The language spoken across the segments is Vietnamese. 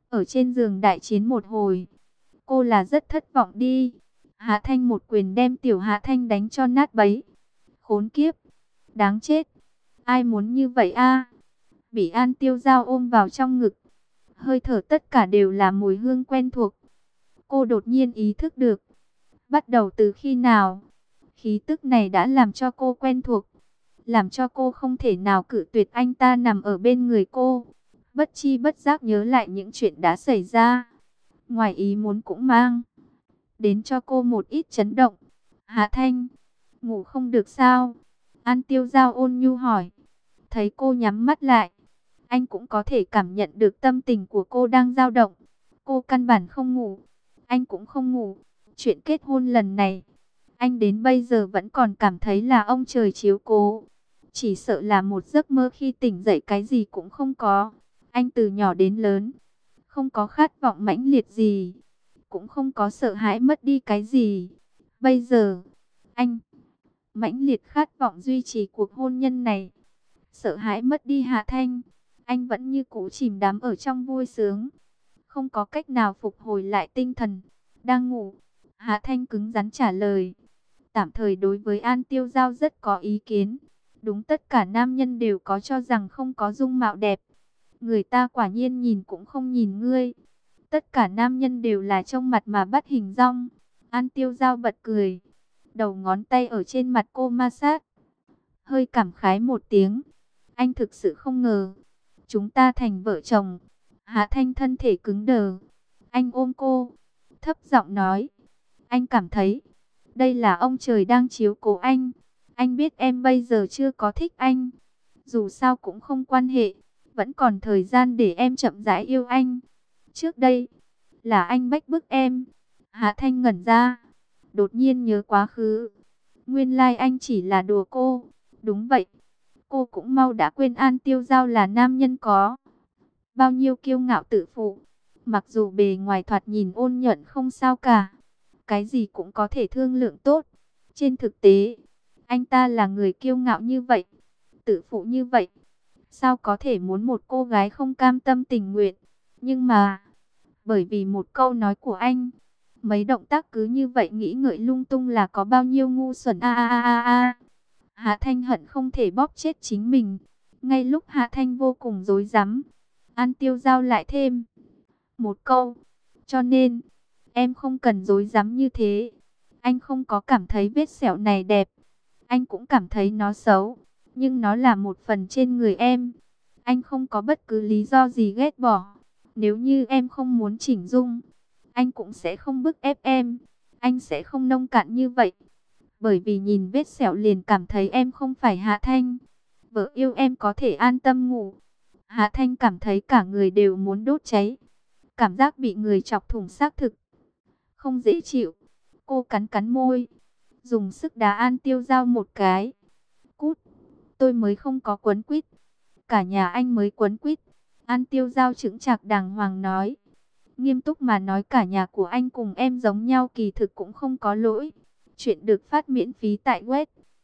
ở trên giường đại chiến một hồi. Cô là rất thất vọng đi. Hạ Thanh một quyền đem Tiểu Hạ Thanh đánh cho nát bấy. Khốn kiếp, đáng chết. Ai muốn như vậy a? Bị An Tiêu Giao ôm vào trong ngực. Hơi thở tất cả đều là mùi hương quen thuộc. Cô đột nhiên ý thức được. Bắt đầu từ khi nào? Khí tức này đã làm cho cô quen thuộc. Làm cho cô không thể nào cự tuyệt anh ta nằm ở bên người cô. Bất chi bất giác nhớ lại những chuyện đã xảy ra. Ngoài ý muốn cũng mang đến cho cô một ít chấn động. Hạ Thanh, ngủ không được sao? An Tiêu Giao ôn nhu hỏi. Thấy cô nhắm mắt lại, anh cũng có thể cảm nhận được tâm tình của cô đang dao động. Cô căn bản không ngủ, anh cũng không ngủ. Chuyện kết hôn lần này, anh đến bây giờ vẫn còn cảm thấy là ông trời chiếu cố. Chỉ sợ là một giấc mơ, khi tỉnh dậy cái gì cũng không có. Anh từ nhỏ đến lớn, không có khát vọng mãnh liệt gì, cũng không có sợ hãi mất đi cái gì. Bây giờ, anh mãnh liệt khát vọng duy trì cuộc hôn nhân này. Sợ hãi mất đi Hạ Thanh, anh vẫn như cũ chìm đắm ở trong vui sướng, không có cách nào phục hồi lại tinh thần. Đang ngủ, Hạ Thanh cứng rắn trả lời. Tạm thời đối với An Tiêu Giao rất có ý kiến. Đúng, tất cả nam nhân đều có cho rằng không có dung mạo đẹp. Người ta quả nhiên nhìn cũng không nhìn ngươi. Tất cả nam nhân đều là trông mặt mà bắt hình dong. An Tiêu Giao bật cười, đầu ngón tay ở trên mặt cô ma sát. Hơi cảm khái một tiếng. Anh thực sự không ngờ chúng ta thành vợ chồng. Hạ Thanh thân thể cứng đờ. Anh ôm cô, thấp giọng nói. Anh cảm thấy đây là ông trời đang chiếu cố anh. Anh biết em bây giờ chưa có thích anh. Dù sao cũng không quan hệ. Vẫn còn thời gian để em chậm rãi yêu anh. Trước đây là anh bách bức em. Hạ Thanh ngẩn ra, đột nhiên nhớ quá khứ. Nguyên lai anh chỉ là đùa cô. Đúng vậy, cô cũng mau đã quên An Tiêu Giao là nam nhân có bao nhiêu kiêu ngạo tự phụ. Mặc dù bề ngoài thoạt nhìn ôn nhuận không sao cả, cái gì cũng có thể thương lượng tốt. Trên thực tế, anh ta là người kiêu ngạo như vậy, tự phụ như vậy. Sao có thể muốn một cô gái không cam tâm tình nguyện? Nhưng mà, bởi vì một câu nói của anh, mấy động tác cứ như vậy nghĩ ngợi lung tung là có bao nhiêu ngu xuẩn a. Hạ Thanh hận không thể bóp chết chính mình. Ngay lúc Hạ Thanh vô cùng rối rắm, An Tiêu Giao lại thêm một câu. Cho nên, em không cần rối rắm như thế. Anh không có cảm thấy vết sẹo này đẹp. Anh cũng cảm thấy nó xấu. Nhưng nó là một phần trên người em. Anh không có bất cứ lý do gì ghét bỏ. Nếu như em không muốn chỉnh dung, anh cũng sẽ không bức ép em. Anh sẽ không nông cạn như vậy. Bởi vì nhìn vết sẹo liền cảm thấy em không phải Hạ Thanh. Vợ yêu em có thể an tâm ngủ. Hạ Thanh cảm thấy cả người đều muốn đốt cháy. Cảm giác bị người chọc thủng xác thực không dễ chịu. Cô cắn cắn môi, dùng sức đá An Tiêu Giao một cái. Cút, tôi mới không có quấn quýt. Cả nhà anh mới quấn quýt. An Tiêu Giao chững chạc đàng hoàng nói. Nghiêm túc mà nói, cả nhà của anh cùng em giống nhau, kỳ thực cũng không có lỗi. Chuyện được phát miễn phí tại web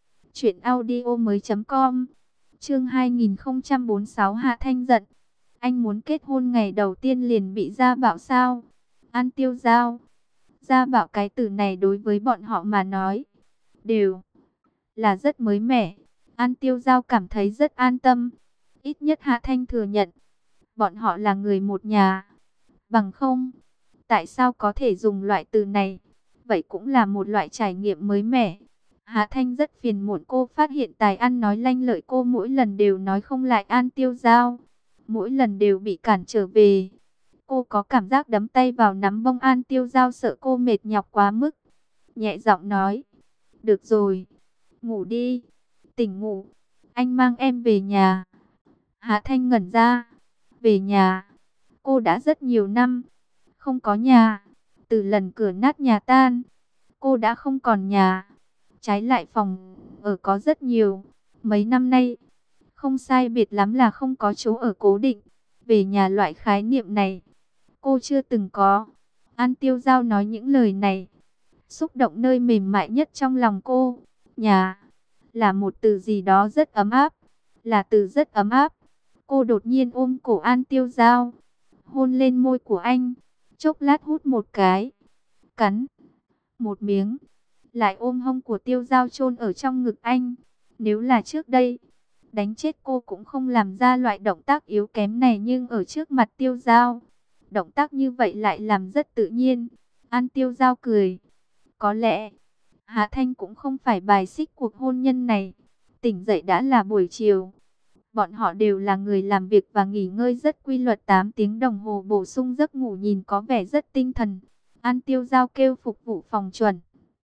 truyệnaudiomoi.com. Chương 2046. Hạ Thanh giận. Anh muốn kết hôn ngày đầu tiên liền bị gia bảo sao? An Tiêu Giao. Gia bảo, cái từ này đối với bọn họ mà nói đều là rất mới mẻ. An Tiêu Giao cảm thấy rất an tâm. Ít nhất Hạ Thanh thừa nhận bọn họ là người một nhà. Bằng không, tại sao có thể dùng loại từ này? Vậy cũng là một loại trải nghiệm mới mẻ. Hạ Thanh rất phiền muộn cô phát hiện tài ăn nói lanh lợi cô mỗi lần đều nói không lại An Tiêu Giao. Mỗi lần đều bị cản trở về. Cô có cảm giác đấm tay vào nắm bông. An Tiêu Giao sợ cô mệt nhọc quá mức, nhẹ giọng nói. Được rồi, ngủ đi, tỉnh ngủ. Anh mang em về nhà. Hạ Thanh ngẩn ra. Về nhà? Cô đã rất nhiều năm không có nhà. Từ lần cửa nát nhà tan, cô đã không còn nhà. Trái lại phòng ở có rất nhiều. Mấy năm nay, không sai biệt lắm là không có chỗ ở cố định. Về nhà loại khái niệm này, cô chưa từng có. An Tiêu Giao nói những lời này, xúc động nơi mềm mại nhất trong lòng cô. Nhà là một từ gì đó rất ấm áp. Là từ rất ấm áp. Cô đột nhiên ôm cổ An Tiêu Giao. hôn lên môi của anh, chốc lát hút một cái, cắn một miếng, lại ôm hông của Tiêu Dao chôn ở trong ngực anh. Nếu là trước đây, đánh chết cô cũng không làm ra loại động tác yếu kém này, nhưng ở trước mặt Tiêu Dao, động tác như vậy lại làm rất tự nhiên. An Tiêu Dao cười, có lẽ Hạ Thanh cũng không phải bài xích cuộc hôn nhân này. Tỉnh dậy đã là buổi chiều. Bọn họ đều là người làm việc và nghỉ ngơi rất quy luật, 8 tiếng đồng hồ bổ sung giấc ngủ, nhìn có vẻ rất tinh thần. An Tiêu Dao kêu phục vụ phòng chuẩn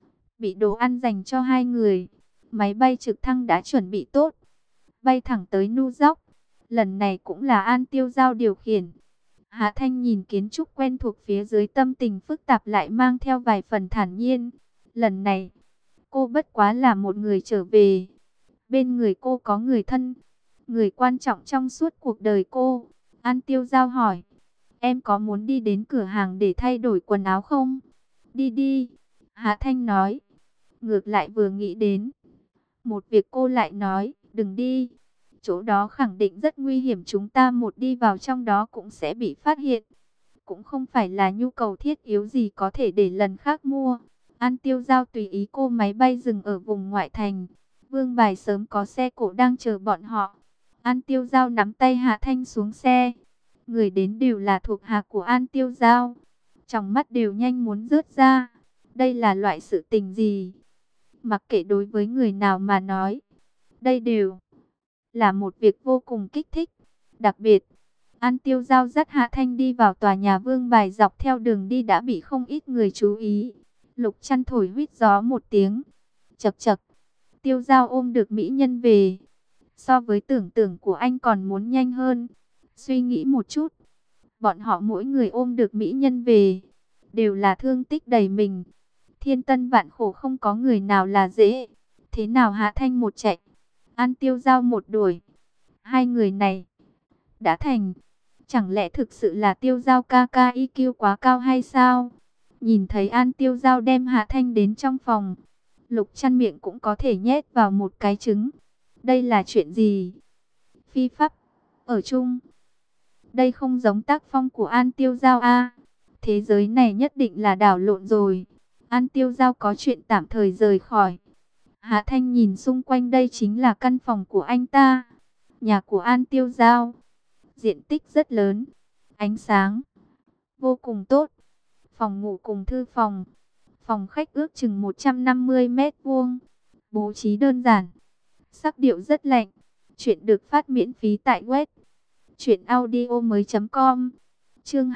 bị đồ ăn dành cho hai người. Máy bay trực thăng đã chuẩn bị tốt, bay thẳng tới New York. Lần này cũng là An Tiêu Dao điều khiển. Hạ Thanh nhìn kiến trúc quen thuộc phía dưới, tâm tình phức tạp lại mang theo vài phần thản nhiên. Lần này, cô bất quá là một người trở về. Bên người cô có người thân, người quan trọng trong suốt cuộc đời cô. An Tiêu Dao hỏi, em có muốn đi đến cửa hàng để thay đổi quần áo không? Đi đi, Hạ Thanh nói. Ngược lại vừa nghĩ đến một việc, cô lại nói, đừng đi. Chỗ đó khẳng định rất nguy hiểm, chúng ta một đi vào trong đó cũng sẽ bị phát hiện. Cũng không phải là nhu cầu thiết yếu gì có thể để lần khác mua. An Tiêu Dao tùy ý cô. Máy bay dừng ở vùng ngoại thành. Vương Bài sớm có xe cổ đang chờ bọn họ. An Tiêu Dao nắm tay Hạ Thanh xuống xe. Người đến đều là thuộc hạ của An Tiêu Dao. Trong mắt đều nhanh muốn rớt ra. Đây là loại sự tình gì? Mặc kệ đối với người nào mà nói, đây đều là một việc vô cùng kích thích. Đặc biệt, An Tiêu Dao dắt Hạ Thanh đi vào tòa nhà Vương Bài, dọc theo đường đi đã bị không ít người chú ý. Lục Chăn thổi huýt gió một tiếng. Chậc chậc, Tiêu Dao ôm được mỹ nhân về. So với tưởng tượng của anh còn muốn nhanh hơn. Suy nghĩ một chút, bọn họ mỗi người ôm được mỹ nhân về, đều là thương tích đầy mình. Thiên tân vạn khổ, không có người nào là dễ. Thế nào Hạ Thanh một chạy, An Tiêu Dao một đuổi, hai người này đã thành. Chẳng lẽ thực sự là Tiêu Dao ca ca IQ quá cao hay sao? Nhìn thấy An Tiêu Dao đem Hạ Thanh đến trong phòng, Lục Chăn miệng cũng có thể nhét vào một cái trứng. Đây là chuyện gì? Phi pháp ở chung. Đây không giống tác phong của An Tiêu Dao a. Thế giới này nhất định là đảo lộn rồi. An Tiêu Dao có chuyện tạm thời rời khỏi. Hạ Thanh nhìn xung quanh, đây chính là căn phòng của anh ta. Nhà của An Tiêu Dao, diện tích rất lớn, ánh sáng vô cùng tốt. Phòng ngủ cùng thư phòng, phòng khách ước chừng 150 mét vuông. Bố trí đơn giản, sắc điệu rất lạnh. Chuyện được phát miễn phí tại web truyệnaudiomoi.com. Chương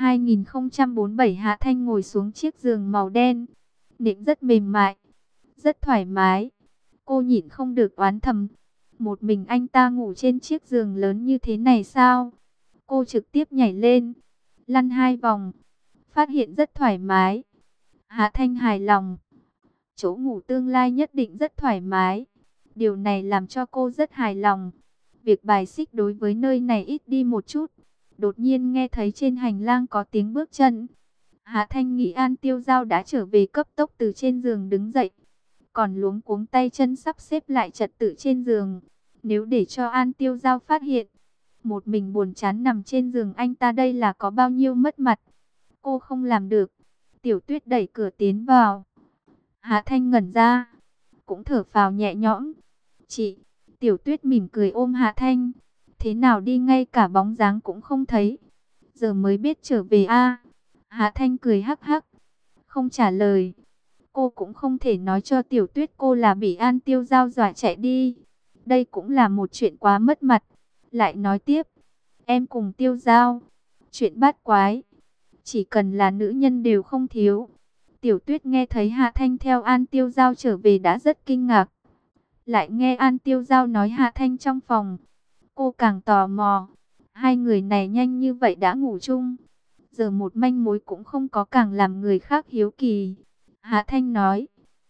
2047. Hạ Thanh ngồi xuống chiếc giường màu đen, nệm rất mềm mại, rất thoải mái. Cô nhịn không được oán thầm, một mình anh ta ngủ trên chiếc giường lớn như thế này sao? Cô trực tiếp nhảy lên, lăn 2 vòng, phát hiện rất thoải mái. Hạ Thanh hài lòng, chỗ ngủ tương lai nhất định rất thoải mái. Điều này làm cho cô rất hài lòng. Việc bài xích đối với nơi này ít đi một chút. Đột nhiên nghe thấy trên hành lang có tiếng bước chân. Hạ Thanh nghĩ An Tiêu Dao đã trở về, cấp tốc từ trên giường đứng dậy. Còn luống cuống tay chân sắp xếp lại trật tự trên giường. Nếu để cho An Tiêu Dao phát hiện, một mình buồn chán nằm trên giường anh ta, đây là có bao nhiêu mất mặt. Cô không làm được. Tiểu Tuyết đẩy cửa tiến vào. Hạ Thanh ngẩn ra, cũng thở phào nhẹ nhõm. Chị. Tiểu Tuyết mỉm cười ôm Hạ Thanh. Thế nào đi ngay cả bóng dáng cũng không thấy. Giờ mới biết trở về a. Hạ Thanh cười hắc hắc, không trả lời. Cô cũng không thể nói cho Tiểu Tuyết cô là bị An Tiêu Dao dọa chạy đi. Đây cũng là một chuyện quá mất mặt. Lại nói tiếp, em cùng Tiêu Dao, chuyện bát quái, chỉ cần là nữ nhân đều không thiếu. Tiểu Tuyết nghe thấy Hạ Thanh theo An Tiêu Dao trở về đã rất kinh ngạc. Lại nghe An Tiêu Dao nói Hạ Thanh trong phòng, cô càng tò mò. Hai người này nhanh như vậy đã ngủ chung, giờ một manh mối cũng không có, càng làm người khác hiếu kỳ. Hạ Thanh nói,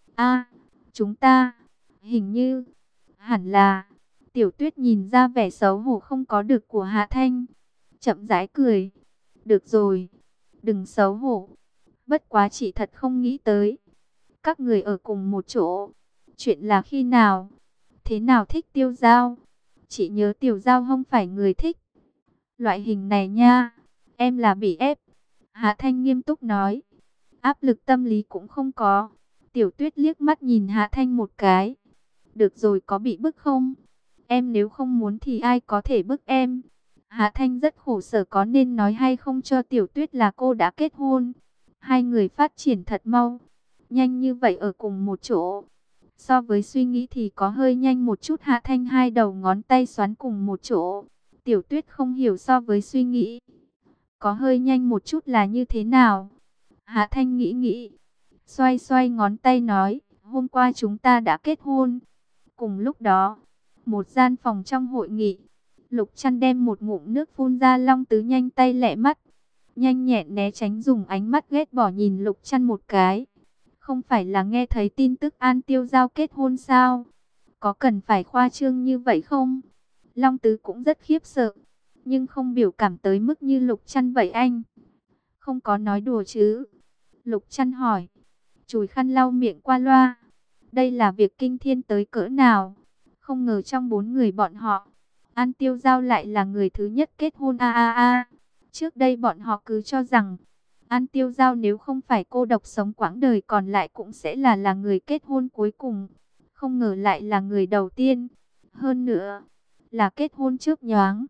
chúng ta, hình như, hẳn là. Tiểu Tuyết nhìn ra vẻ xấu hổ không có được của Hạ Thanh, chậm rãi cười. Được rồi, đừng xấu hổ. Bất quá chị thật không nghĩ tới, các người ở cùng một chỗ. Chuyện là khi nào? Thế nào thích Tiêu Dao? Chị nhớ Tiểu Dao không phải người thích loại hình này nha. Em là bị ép. Hạ Thanh nghiêm túc nói. Áp lực tâm lý cũng không có. Tiểu Tuyết liếc mắt nhìn Hạ Thanh một cái. Được rồi, có bị bức không? Em nếu không muốn thì ai có thể bức em? Hạ Thanh rất khổ sở, có nên nói hay không cho Tiểu Tuyết là cô đã kết hôn. Hai người phát triển thật mau. Nhanh như vậy ở cùng một chỗ. So với suy nghĩ thì có hơi nhanh một chút. Hạ Thanh hai đầu ngón tay xoắn cùng một chỗ. Tiểu Tuyết không hiểu so với suy nghĩ có hơi nhanh một chút là như thế nào. Hạ Thanh nghĩ nghĩ, xoay xoay ngón tay nói, hôm qua chúng ta đã kết hôn. Cùng lúc đó, một gian phòng trong hội nghị, Lục Trăn đem một ngụm nước phun ra. Long Tứ nhanh tay lẹ mắt, nhanh nhẹn né tránh, dùng ánh mắt ghét bỏ nhìn Lục Trăn một cái. Không phải là nghe thấy tin tức An Tiêu Giao kết hôn sao? Có cần phải khoa trương như vậy không? Long Tứ cũng rất khiếp sợ, nhưng không biểu cảm tới mức như Lục Trăn vậy anh. Không có nói đùa chứ? Lục Trăn hỏi, chùi khăn lau miệng qua loa. Đây là việc kinh thiên tới cỡ nào? Không ngờ trong 4 người bọn họ, An Tiêu Giao lại là người thứ nhất kết hôn. Trước đây bọn họ cứ cho rằng An Tiêu Giao nếu không phải cô độc sống quãng đời còn lại cũng sẽ là người kết hôn cuối cùng. Không ngờ lại là người đầu tiên. Hơn nữa, là kết hôn trước nhoáng.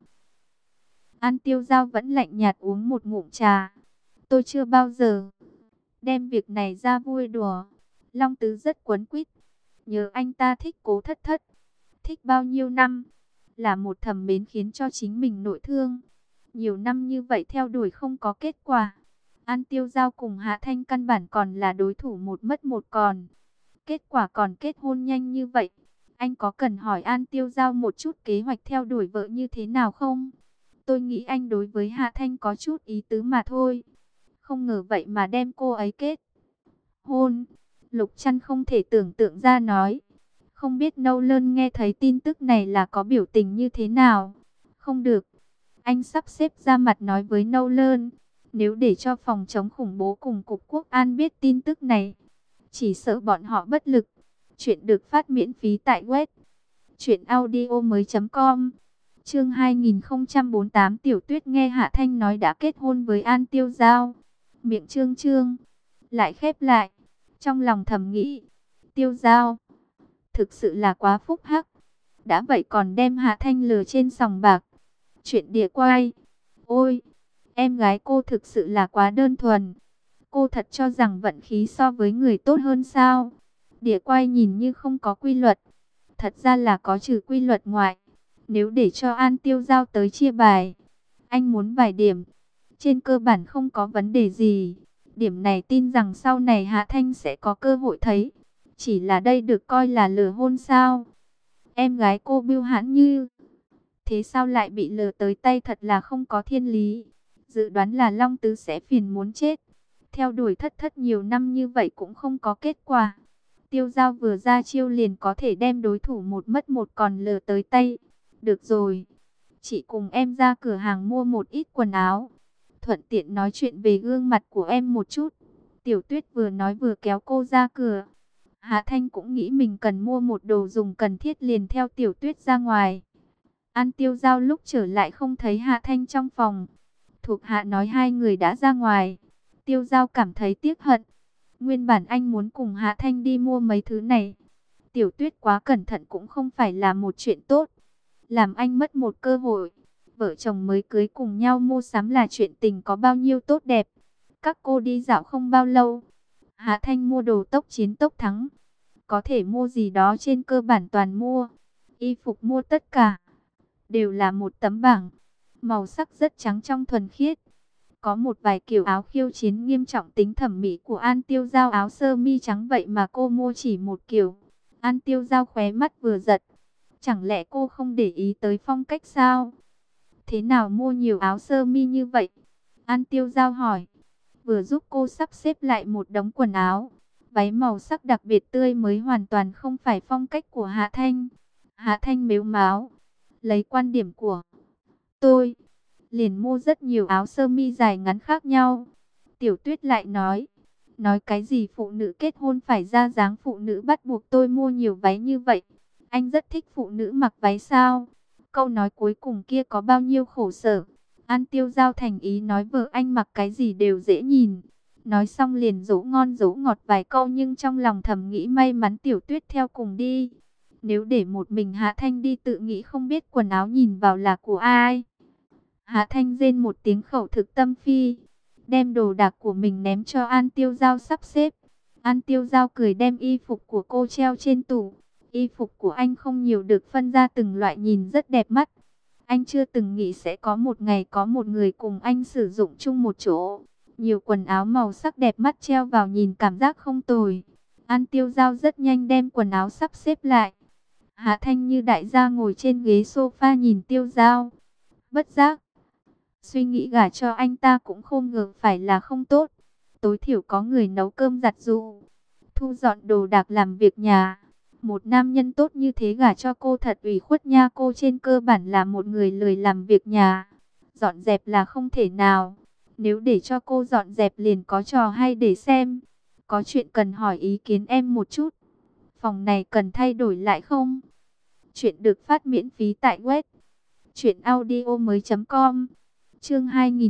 An Tiêu Giao vẫn lạnh nhạt uống một ngụm trà. Tôi chưa bao giờ đem việc này ra vui đùa. Long Tứ rất quấn quýt. Nhớ anh ta thích Cố Thất Thất. Thích bao nhiêu năm. Là một thầm mến khiến cho chính mình nội thương. Nhiều năm như vậy theo đuổi không có kết quả. An Tiêu Giao cùng Hạ Thanh căn bản còn là đối thủ một mất một còn. Kết quả còn kết hôn nhanh như vậy. Anh có cần hỏi An Tiêu Giao một chút kế hoạch theo đuổi vợ như thế nào không? Tôi nghĩ anh đối với Hạ Thanh có chút ý tứ mà thôi. Không ngờ vậy mà đem cô ấy kết hôn. Lục Trăn không thể tưởng tượng ra nói. Không biết Nâu Lơn nghe thấy tin tức này là có biểu tình như thế nào. Không được. Anh sắp xếp ra mặt nói với Nâu Lơn. Nếu để cho phòng chống khủng bố cùng Cục Quốc an biết tin tức này, chỉ sợ bọn họ bất lực. Chuyện được phát miễn phí tại web truyệnaudiomoi.com. Chương 2048. Tiểu Tuyết nghe Hạ Thanh nói đã kết hôn với An Tiêu Giao, miệng trương trương lại khép lại, trong lòng thầm nghĩ, Tiêu Giao thực sự là quá phúc hắc, đã vậy còn đem Hạ Thanh lừa trên sòng bạc. Chuyện địa quay. Ôi, em gái cô thực sự là quá đơn thuần. Cô thật cho rằng vận khí so với người tốt hơn sao? Địa quay nhìn như không có quy luật, thật ra là có trừ quy luật ngoại. Nếu để cho An Tiêu Giao tới chia bài, anh muốn vài điểm, trên cơ bản không có vấn đề gì. Điểm này tin rằng sau này Hạ Thanh sẽ có cơ hội thấy. Chỉ là đây được coi là lừa hôn sao? Em gái cô bưu hãn như thế sao lại bị lừa tới tay, thật là không có thiên lý. Dự đoán là Long Tứ sẽ phiền muốn chết. Theo đuổi Thất Thất nhiều năm như vậy cũng không có kết quả. Tiêu Giao vừa ra chiêu liền có thể đem đối thủ một mất một còn lừa tới tay. Được rồi, chị cùng em ra cửa hàng mua một ít quần áo, thuận tiện nói chuyện về gương mặt của em một chút. Tiểu Tuyết vừa nói vừa kéo cô ra cửa. Hạ Thanh cũng nghĩ mình cần mua một đồ dùng cần thiết liền theo Tiểu Tuyết ra ngoài. An Tiêu Giao lúc trở lại không thấy Hạ Thanh trong phòng. Thuộc hạ nói hai người đã ra ngoài. Tiêu Giao cảm thấy tiếc hận. Nguyên bản anh muốn cùng Hạ Thanh đi mua mấy thứ này. Tiểu Tuyết quá cẩn thận cũng không phải là một chuyện tốt. Làm anh mất một cơ hội. Vợ chồng mới cưới cùng nhau mua sắm là chuyện tình có bao nhiêu tốt đẹp. Các cô đi dạo không bao lâu, Hạ Thanh mua đồ tốc chiến tốc thắng. Có thể mua gì đó trên cơ bản toàn mua. Y phục mua tất cả. Đều là một tấm bảng. Màu sắc rất trắng trong thuần khiết. Có một vài kiểu áo khiêu chiến nghiêm trọng tính thẩm mỹ của An Tiêu Giao, áo sơ mi trắng vậy mà cô mua chỉ một kiểu. An Tiêu Giao khóe mắt vừa giật. Chẳng lẽ cô không để ý tới phong cách sao? Thế nào mua nhiều áo sơ mi như vậy? An Tiêu Giao hỏi. Vừa giúp cô sắp xếp lại một đống quần áo. Váy màu sắc đặc biệt tươi mới hoàn toàn không phải phong cách của Hạ Thanh. Hạ Thanh mếu máo. Lấy quan điểm của tôi, liền mua rất nhiều áo sơ mi dài ngắn khác nhau. Tiểu Tuyết lại nói. Nói cái gì phụ nữ kết hôn phải ra dáng phụ nữ, bắt buộc tôi mua nhiều váy như vậy. Anh rất thích phụ nữ mặc váy sao? Câu nói cuối cùng kia có bao nhiêu khổ sở. An Tiêu Giao thành ý nói vợ anh mặc cái gì đều dễ nhìn. Nói xong liền dỗ ngon dỗ ngọt vài câu, nhưng trong lòng thầm nghĩ may mắn Tiểu Tuyết theo cùng đi. Nếu để một mình Hạ Thanh đi tự nghĩ không biết quần áo nhìn vào là của ai. Hạ Thanh rên một tiếng khẩu thực tâm phi, đem đồ đạc của mình ném cho An Tiêu Giao sắp xếp. An Tiêu Giao cười đem y phục của cô treo trên tủ. Y phục của anh không nhiều, được phân ra từng loại nhìn rất đẹp mắt. Anh chưa từng nghĩ sẽ có một ngày có một người cùng anh sử dụng chung một chỗ. Nhiều quần áo màu sắc đẹp mắt treo vào nhìn cảm giác không tồi. An Tiêu Giao rất nhanh đem quần áo sắp xếp lại. Hạ Thanh như đại gia ngồi trên ghế sofa nhìn Tiêu Giao. Bất giác suy nghĩ gả cho anh ta cũng không ngờ phải là không tốt. Tối thiểu có người nấu cơm giặt giũ, thu dọn đồ đạc làm việc nhà. Một nam nhân tốt như thế gả cho cô thật ủy khuất nha. Cô trên cơ bản là một người lười làm việc nhà. Dọn dẹp là không thể nào. Nếu để cho cô dọn dẹp liền có trò hay để xem. Có chuyện cần hỏi ý kiến em một chút. Phòng này cần thay đổi lại không? Chuyện được phát miễn phí tại web truyệnaudiomoi.com. Chương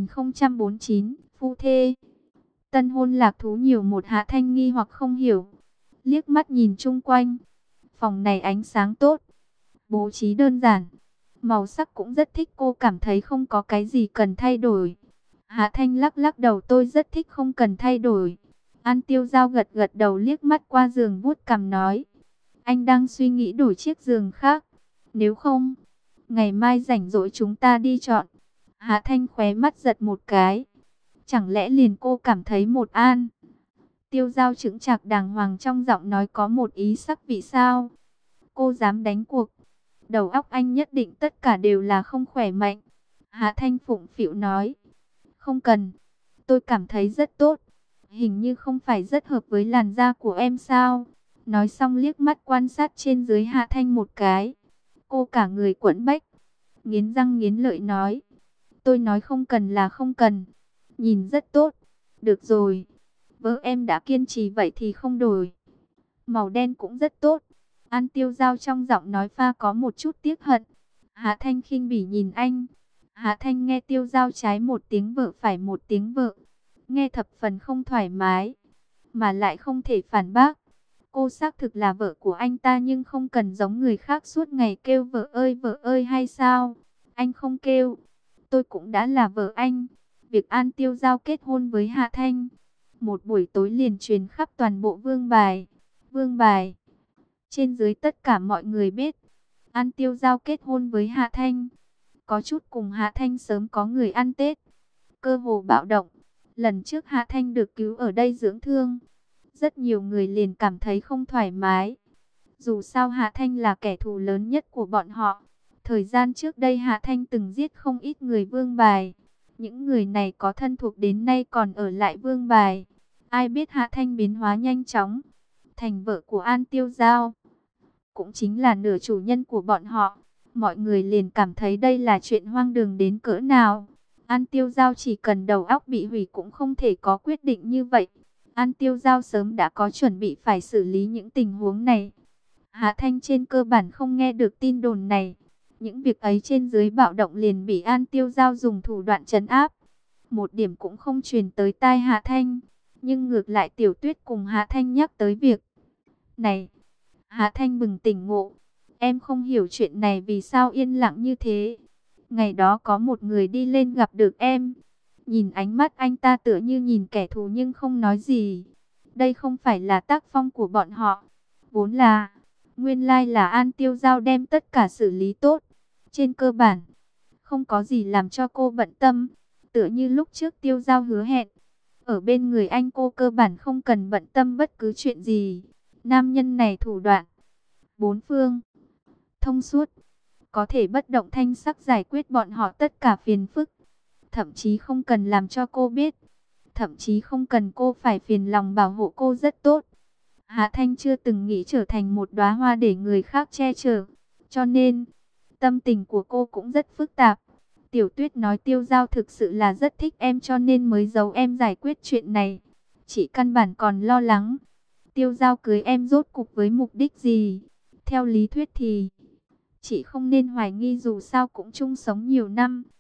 2049, phu thê. Tân hôn lạc thú nhiều một. Hạ Thanh nghi hoặc không hiểu, liếc mắt nhìn chung quanh. Phòng này ánh sáng tốt, bố trí đơn giản, màu sắc cũng rất thích. Cô cảm thấy không có cái gì cần thay đổi. Hạ Thanh lắc lắc đầu, tôi rất thích, không cần thay đổi. An Tiêu Giao gật gật đầu, liếc mắt qua giường vuốt cằm nói, anh đang suy nghĩ đổi chiếc giường khác. Nếu không, ngày mai rảnh rỗi chúng ta đi chọn. Hạ Thanh khóe mắt giật một cái. Chẳng lẽ liền cô cảm thấy một An Tiêu Giao chững chạc đàng hoàng trong giọng nói có một ý sắc vị sao? Cô dám đánh cuộc, đầu óc anh nhất định tất cả đều là không khỏe mạnh. Hạ Thanh phụng phịu nói, không cần, tôi cảm thấy rất tốt. Hình như không phải rất hợp với làn da của em sao? Nói xong liếc mắt quan sát trên dưới Hạ Thanh một cái. Cô cả người quẫn bách, nghiến răng nghiến lợi nói, tôi nói không cần là không cần. Nhìn rất tốt. Được rồi, vợ em đã kiên trì vậy thì không đổi. Màu đen cũng rất tốt. An Tiêu Giao trong giọng nói pha có một chút tiếc hận. Hạ Thanh khinh bỉ nhìn anh. Hạ Thanh nghe Tiêu Giao trái một tiếng vợ phải một tiếng vợ, nghe thập phần không thoải mái, mà lại không thể phản bác. Cô xác thực là vợ của anh ta, nhưng không cần giống người khác suốt ngày kêu vợ ơi hay sao? Anh không kêu, tôi cũng đã là vợ anh. Việc An Tiêu Giao kết hôn với Hạ Thanh, một buổi tối liền truyền khắp toàn bộ Vương Bài. Vương Bài, trên dưới tất cả mọi người biết, An Tiêu Giao kết hôn với Hạ Thanh. Có chút cùng Hạ Thanh sớm có người ăn Tết, cơ hồ bạo động. Lần trước Hạ Thanh được cứu ở đây dưỡng thương, rất nhiều người liền cảm thấy không thoải mái. Dù sao Hạ Thanh là kẻ thù lớn nhất của bọn họ. Thời gian trước đây Hạ Thanh từng giết không ít người Vương Bài. Những người này có thân thuộc đến nay còn ở lại Vương Bài. Ai biết Hạ Thanh biến hóa nhanh chóng, thành vợ của An Tiêu Giao, cũng chính là nửa chủ nhân của bọn họ. Mọi người liền cảm thấy đây là chuyện hoang đường đến cỡ nào. An Tiêu Giao chỉ cần đầu óc bị hủy cũng không thể có quyết định như vậy. An Tiêu Giao sớm đã có chuẩn bị phải xử lý những tình huống này. Hạ Thanh trên cơ bản không nghe được tin đồn này. Những việc ấy trên dưới bạo động liền bị An Tiêu Giao dùng thủ đoạn trấn áp. Một điểm cũng không truyền tới tai Hạ Thanh. Nhưng ngược lại Tiểu Tuyết cùng Hạ Thanh nhắc tới việc này. Hạ Thanh bừng tỉnh ngộ. Em không hiểu chuyện này vì sao yên lặng như thế. Ngày đó có một người đi lên gặp được em. Nhìn ánh mắt anh ta tựa như nhìn kẻ thù nhưng không nói gì. Đây không phải là tác phong của bọn họ. Vốn là, nguyên lai là An Tiêu Giao đem tất cả xử lý tốt. Trên cơ bản, không có gì làm cho cô bận tâm. Tựa như lúc trước Tiêu Giao hứa hẹn, ở bên người anh cô cơ bản không cần bận tâm bất cứ chuyện gì. Nam nhân này thủ đoạn bốn phương thông suốt, có thể bất động thanh sắc giải quyết bọn họ tất cả phiền phức. Thậm chí không cần làm cho cô biết, thậm chí không cần cô phải phiền lòng bảo hộ cô rất tốt. Hạ Thanh chưa từng nghĩ trở thành một đóa hoa để người khác che chở, cho nên tâm tình của cô cũng rất phức tạp. Tiểu Tuyết nói Tiêu Giao thực sự là rất thích em cho nên mới giấu em giải quyết chuyện này. Chị căn bản còn lo lắng Tiêu Giao cưới em rốt cục với mục đích gì. Theo lý thuyết thì chị không nên hoài nghi, dù sao cũng chung sống nhiều năm.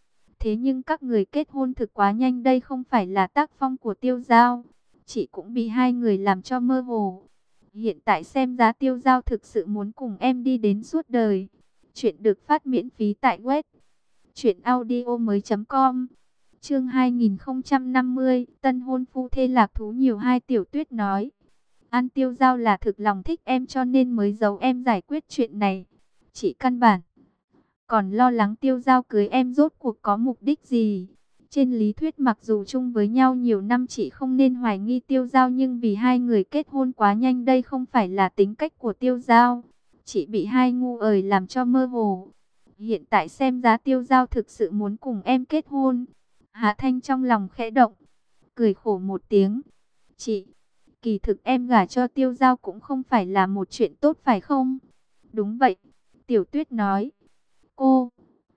Thế nhưng các người kết hôn thực quá nhanh, đây không phải là tác phong của Tiêu Giao. Chị cũng bị hai người làm cho mơ hồ. Hiện tại xem ra Tiêu Giao thực sự muốn cùng em đi đến suốt đời. Chuyện được phát miễn phí tại web truyệnaudiomoi.com. Chương 2050, tân hôn phu thê lạc thú nhiều. Hai Tiểu Tuyết nói, An Tiêu Giao là thực lòng thích em cho nên mới giấu em giải quyết chuyện này. Chị căn bản còn lo lắng Tiêu Giao cưới em rốt cuộc có mục đích gì. Trên lý thuyết mặc dù chung với nhau nhiều năm chị không nên hoài nghi Tiêu Giao, nhưng vì hai người kết hôn quá nhanh, đây không phải là tính cách của Tiêu Giao. Chị bị hai ngu ời làm cho mơ hồ. Hiện tại xem ra Tiêu Giao thực sự muốn cùng em kết hôn. Hạ Thanh trong lòng khẽ động, cười khổ một tiếng. Chị, kỳ thực em gả cho Tiêu Giao cũng không phải là một chuyện tốt phải không? Đúng vậy, Tiểu Tuyết nói. Cô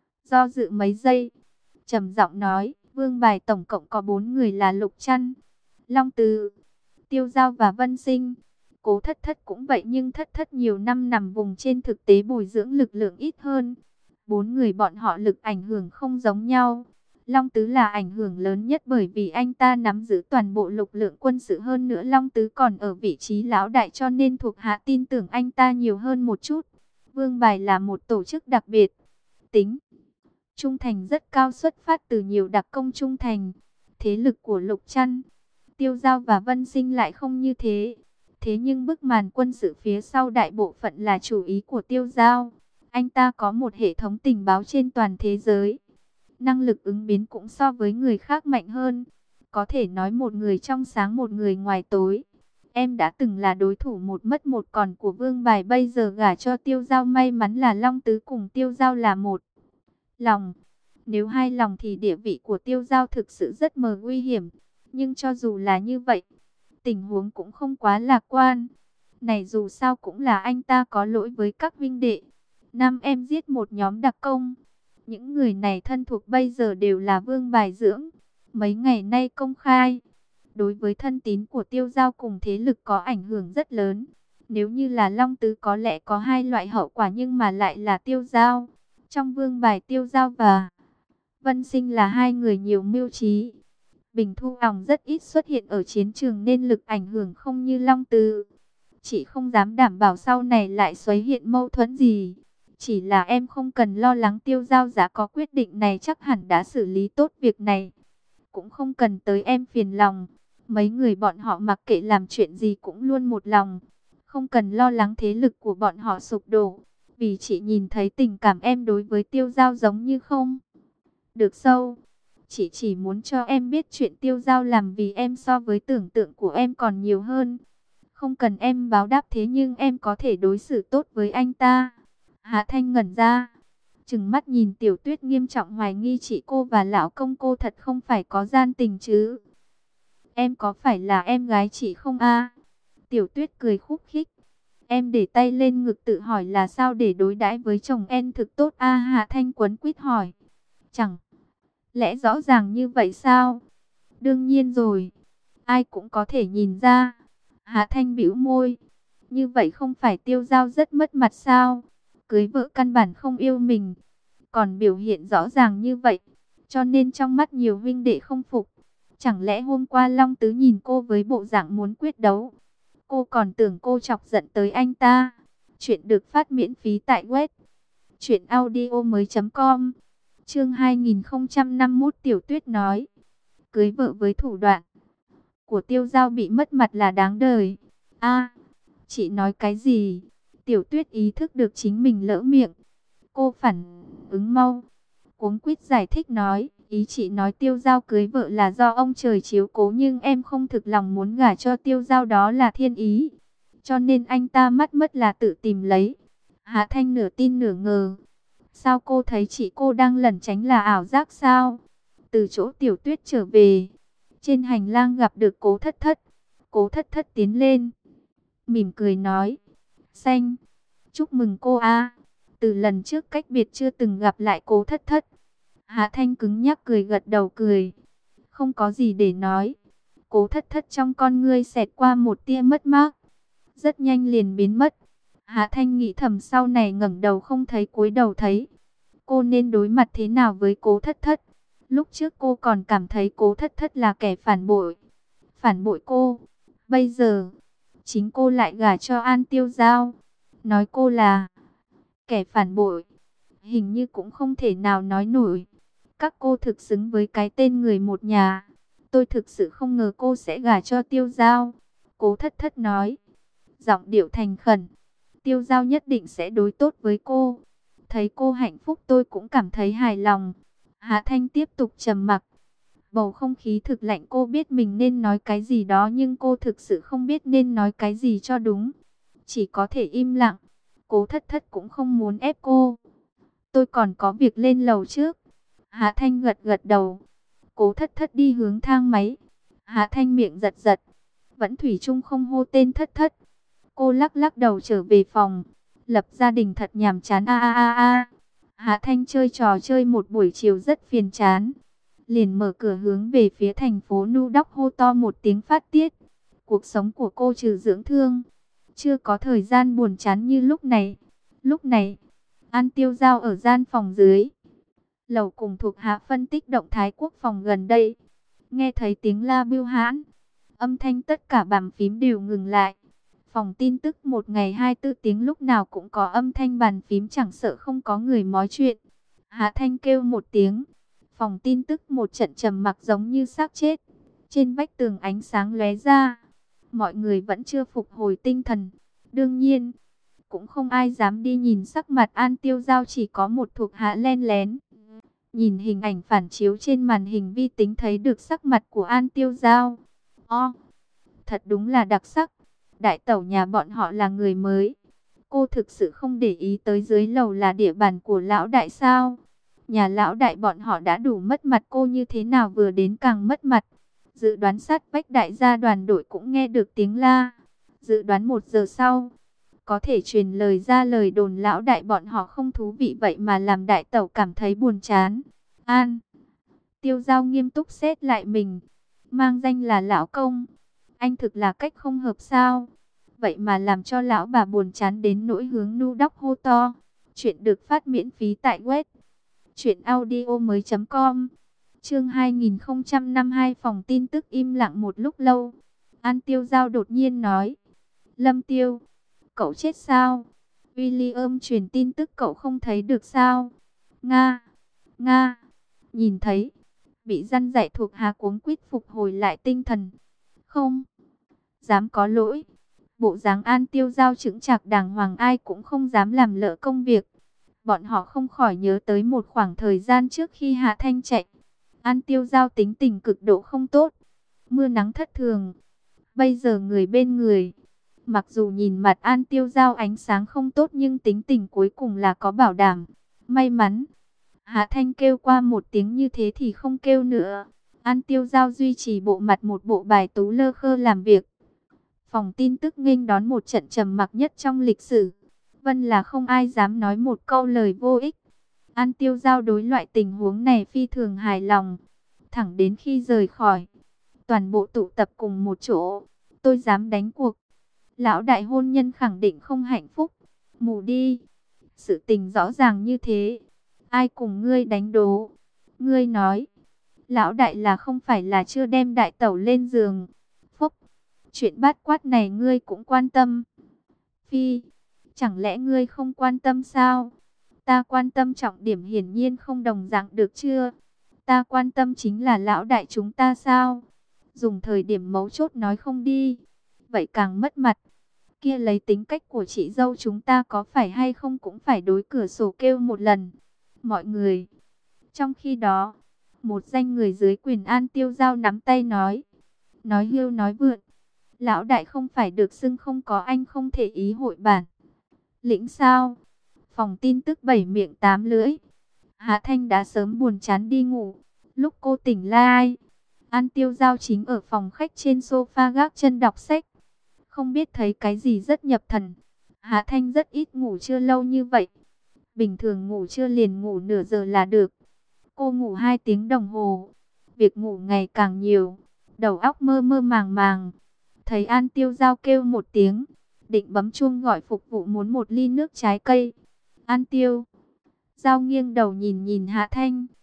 do dự mấy giây, trầm giọng nói, Vương bài tổng cộng có 4 người là Lục Trăn, Long Từ, Tiêu Giao và Vân Sinh. Cố Thất Thất cũng vậy, nhưng Thất Thất nhiều năm nằm vùng trên thực tế bồi dưỡng lực lượng ít hơn. 4 người bọn họ lực ảnh hưởng không giống nhau. Long Tứ là ảnh hưởng lớn nhất bởi vì anh ta nắm giữ toàn bộ lực lượng quân sự, hơn nữa Long Tứ còn ở vị trí lão đại cho nên thuộc hạ tin tưởng anh ta nhiều hơn một chút. Vương bài là một tổ chức đặc biệt, tính trung thành rất cao, xuất phát từ nhiều đặc công trung thành. Thế lực của Lục Trăn, Tiêu Giao và Vân Sinh lại không như thế. Thế nhưng bức màn quân sự phía sau đại bộ phận là chủ ý của Tiêu Giao. Anh ta có một hệ thống tình báo trên toàn thế giới. Năng lực ứng biến cũng so với người khác mạnh hơn. Có thể nói một người trong sáng một người ngoài tối. Em đã từng là đối thủ một mất một còn của Vương bài, bây giờ gả cho Tiêu Giao, may mắn là Long Tứ cùng Tiêu Giao là một lòng. Nếu hai lòng thì địa vị của Tiêu Giao thực sự rất mờ nguy hiểm. Nhưng cho dù là như vậy, tình huống cũng không quá lạc quan. Này dù sao cũng là anh ta có lỗi với các huynh đệ. Năm em giết một nhóm đặc công. Những người này thân thuộc bây giờ đều là Vương bài dưỡng. Mấy ngày nay công khai. Đối với thân tín của Tiêu Giao cùng thế lực có ảnh hưởng rất lớn. Nếu như là Long Tứ có lẽ có hai loại hậu quả, nhưng mà lại là Tiêu Giao. Trong Vương bài, Tiêu Giao và Vân Sinh là hai người nhiều mưu trí. Bình Thu Ỏng rất ít xuất hiện ở chiến trường nên lực ảnh hưởng không như Long Tứ. Chị không dám đảm bảo sau này lại xuất hiện mâu thuẫn gì. Chỉ là em không cần lo lắng, Tiêu Giao đã có quyết định này chắc hẳn đã xử lý tốt việc này. Cũng không cần tới em phiền lòng. Mấy người bọn họ mặc kệ làm chuyện gì cũng luôn một lòng. Không cần lo lắng thế lực của bọn họ sụp đổ. Vì chị nhìn thấy tình cảm em đối với Tiêu Giao giống như không được sâu. Chị chỉ muốn cho em biết chuyện Tiêu Giao làm vì em so với tưởng tượng của em còn nhiều hơn. Không cần em báo đáp, thế nhưng em có thể đối xử tốt với anh ta. Hạ Thanh ngẩn ra, trừng mắt nhìn Tiểu Tuyết, nghiêm trọng hoài nghi chị cô và lão công cô thật không phải có gian tình chứ. Em có phải là em gái chị không a? Tiểu Tuyết cười khúc khích. Em để tay lên ngực tự hỏi là sao để đối đãi với chồng em thực tốt a? Hạ Thanh quấn quýt hỏi. Chẳng lẽ rõ ràng như vậy sao? Đương nhiên rồi, ai cũng có thể nhìn ra. Hạ Thanh bĩu môi. Như vậy không phải Tiêu Giao rất mất mặt sao? Cưới vợ căn bản không yêu mình, còn biểu hiện rõ ràng như vậy, cho nên trong mắt nhiều huynh đệ không phục. Chẳng lẽ hôm qua Long Tứ nhìn cô với bộ dạng muốn quyết đấu, cô còn tưởng cô chọc giận tới anh ta. Chuyện được phát miễn phí tại web truyệnaudiomoi.com. Chương 2051, Tiểu Tuyết nói, cưới vợ với thủ đoạn của Tiêu Giao bị mất mặt là đáng đời. A, chị nói cái gì? Tiểu Tuyết ý thức được chính mình lỡ miệng. Cô phản ứng mau, cuống quýt giải thích nói, ý chị nói Tiêu Giao cưới vợ là do ông trời chiếu cố, nhưng em không thực lòng muốn gả cho Tiêu Giao, đó là thiên ý. Cho nên anh ta mất là tự tìm lấy. Hạ Thanh nửa tin nửa ngờ. Sao cô thấy chị cô đang lẩn tránh là ảo giác sao? Từ chỗ Tiểu Tuyết trở về, trên hành lang gặp được Cố Thất Thất. Cố Thất Thất tiến lên, mỉm cười nói, Xanh, chúc mừng cô a. Từ lần trước cách biệt chưa từng gặp lại Cố Thất Thất. Hạ Thanh cứng nhắc cười gật đầu cười. Không có gì để nói. Cố Thất Thất trong con ngươi xẹt qua một tia mất mát, rất nhanh liền biến mất. Hạ Thanh nghĩ thầm sau này ngẩng đầu không thấy cúi đầu thấy. Cô nên đối mặt thế nào với Cố Thất Thất? Lúc trước cô còn cảm thấy Cố Thất Thất là kẻ phản bội cô. Bây giờ, chính cô lại gả cho An Tiêu Giao, nói cô là kẻ phản bội. Hình như cũng không thể nào nói nổi. Các cô thực xứng với cái tên người một nhà. Tôi thực sự không ngờ cô sẽ gả cho Tiêu Giao. Cố Thất Thất nói, giọng điệu thành khẩn. Tiêu Giao nhất định sẽ đối tốt với cô. Thấy cô hạnh phúc tôi cũng cảm thấy hài lòng. Hạ Thanh tiếp tục trầm mặc. Bầu không khí thực lạnh, cô biết mình nên nói cái gì đó nhưng cô thực sự không biết nên nói cái gì cho đúng. Chỉ có thể im lặng. Cố Thất Thất cũng không muốn ép cô. Tôi còn có việc lên lầu trước. Hạ Thanh gật gật đầu. Cố Thất Thất đi hướng thang máy. Hạ Thanh miệng giật giật. Vẫn thủy chung không hô tên Thất Thất. Cô lắc lắc đầu trở về phòng. Lập gia đình thật nhàm chán a a a a. Hạ Thanh chơi trò chơi một buổi chiều rất phiền chán. Liền mở cửa hướng về phía thành phố Nu Đóc hô to một tiếng phát tiết. Cuộc sống của cô trừ dưỡng thương, chưa có thời gian buồn chán như lúc này. Lúc này, An Tiêu Giao ở gian phòng dưới lầu cùng thuộc hạ phân tích động thái quốc phòng gần đây. Nghe thấy tiếng la bưu hãn, âm thanh tất cả bàn phím đều ngừng lại. Phòng tin tức một ngày 24 tiếng lúc nào cũng có âm thanh bàn phím, chẳng sợ không có người nói chuyện. Hạ Thanh kêu một tiếng, phòng tin tức một trận trầm mặc giống như xác chết. Trên vách tường ánh sáng lóe ra, mọi người vẫn chưa phục hồi tinh thần. Đương nhiên, cũng không ai dám đi nhìn sắc mặt An Tiêu Giao, chỉ có một thuộc hạ len lén nhìn hình ảnh phản chiếu trên màn hình vi tính thấy được sắc mặt của An Tiêu Giao. Thật đúng là đặc sắc. Đại tẩu nhà bọn họ là người mới. Cô thực sự không để ý tới dưới lầu là địa bàn của lão đại sao? Nhà lão đại bọn họ đã đủ mất mặt, cô như thế nào vừa đến càng mất mặt. Dự đoán sát vách đại gia đoàn đội cũng nghe được tiếng la. Dự đoán 1 giờ sau, có thể truyền lời ra lời đồn lão đại bọn họ không thú vị, vậy mà làm đại tẩu cảm thấy buồn chán. An Tiêu Giao nghiêm túc xét lại mình. Mang danh là lão công, anh thực là cách không hợp sao? Vậy mà làm cho lão bà buồn chán đến nỗi hướng Nu Đóc hô to. Chuyện được phát miễn phí tại web truyệnaudiomoi.com. Chương 2052. Phòng tin tức im lặng một lúc lâu. An Tiêu Giao đột nhiên nói, Lâm Tiêu, cậu chết sao? William truyền tin tức cậu không thấy được sao? Nga, nhìn thấy. Bị răn dạy thuộc hạ cuống quýt phục hồi lại tinh thần. Không dám có lỗi. Bộ dáng An Tiêu Giao chững chạc đàng hoàng, ai cũng không dám làm lỡ công việc. Bọn họ không khỏi nhớ tới một khoảng thời gian trước khi Hạ Thanh chạy. An Tiêu Giao tính tình cực độ không tốt, mưa nắng thất thường. Bây giờ người bên người, mặc dù nhìn mặt An Tiêu Giao ánh sáng không tốt nhưng tính tình cuối cùng là có bảo đảm. May mắn, Hạ Thanh kêu qua một tiếng như thế thì không kêu nữa. An Tiêu Giao duy trì bộ mặt một bộ bài tú lơ khơ làm việc. Phòng tin tức nghênh đón một trận trầm mặc nhất trong lịch sử. Vân là không ai dám nói một câu lời vô ích. An Tiêu Giao đối loại tình huống này phi thường hài lòng. Thẳng đến khi rời khỏi, toàn bộ tụ tập cùng một chỗ. Tôi dám đánh cuộc, lão đại hôn nhân khẳng định không hạnh phúc. Mù đi, sự tình rõ ràng như thế, ai cùng ngươi đánh đố? Ngươi nói, lão đại là không phải là chưa đem đại tẩu lên giường? Phúc, chuyện bát quát này ngươi cũng quan tâm? Phi, chẳng lẽ ngươi không quan tâm sao? Ta quan tâm, trọng điểm hiển nhiên không đồng dạng được chưa? Ta quan tâm chính là lão đại chúng ta sao? Dùng thời điểm mấu chốt nói không đi, vậy càng mất mặt. Kia lấy tính cách của chị dâu chúng ta có phải hay không cũng phải đối cửa sổ kêu một lần. Mọi người. Trong khi đó, một danh người dưới quyền An Tiêu Giao nắm tay nói hưu nói vượn. Lão đại không phải được xưng không có anh không thể ý hội bản lĩnh sao? Phòng tin tức 7 miệng 8 lưỡi. Hạ Thanh đã sớm buồn chán đi ngủ. Lúc cô tỉnh lại, An Tiêu Giao chính ở phòng khách trên sofa gác chân đọc sách. Không biết thấy cái gì rất nhập thần. Hạ Thanh rất ít ngủ trưa lâu như vậy. Bình thường ngủ trưa liền ngủ nửa giờ là được. Cô ngủ 2 tiếng đồng hồ. Việc ngủ ngày càng nhiều, đầu óc mơ mơ màng màng. Thấy An Tiêu Giao kêu một tiếng, định bấm chuông gọi phục vụ muốn một ly nước trái cây. An Tiêu Giao nghiêng đầu nhìn Hạ Thanh.